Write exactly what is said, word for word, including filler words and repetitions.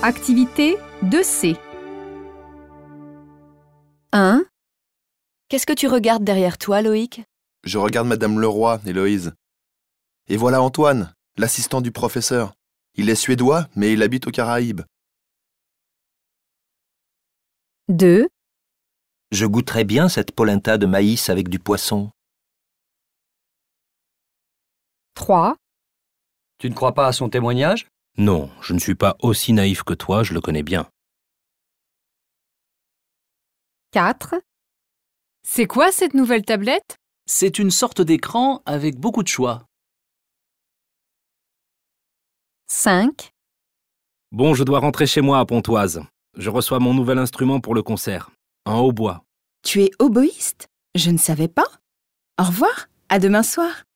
Activité deux C. un. Qu'est-ce que tu regardes derrière toi, Loïc? Je regarde Madame Leroy, Héloïse. Et voilà Antoine, l'assistant du professeur. Il est suédois, mais il habite aux Caraïbes. deux. Je goûterais bien cette polenta de maïs avec du poisson. trois. Tu ne crois pas à son témoignage? Non, je ne suis pas aussi naïf que toi, je le connais bien. quatre. C'est quoi cette nouvelle tablette? C'est une sorte d'écran avec beaucoup de choix. cinq. Bon, je dois rentrer chez moi à Pontoise. Je reçois mon nouvel instrument pour le concert, un hautbois. Tu es oboïste? Je ne savais pas. Au revoir, à demain soir.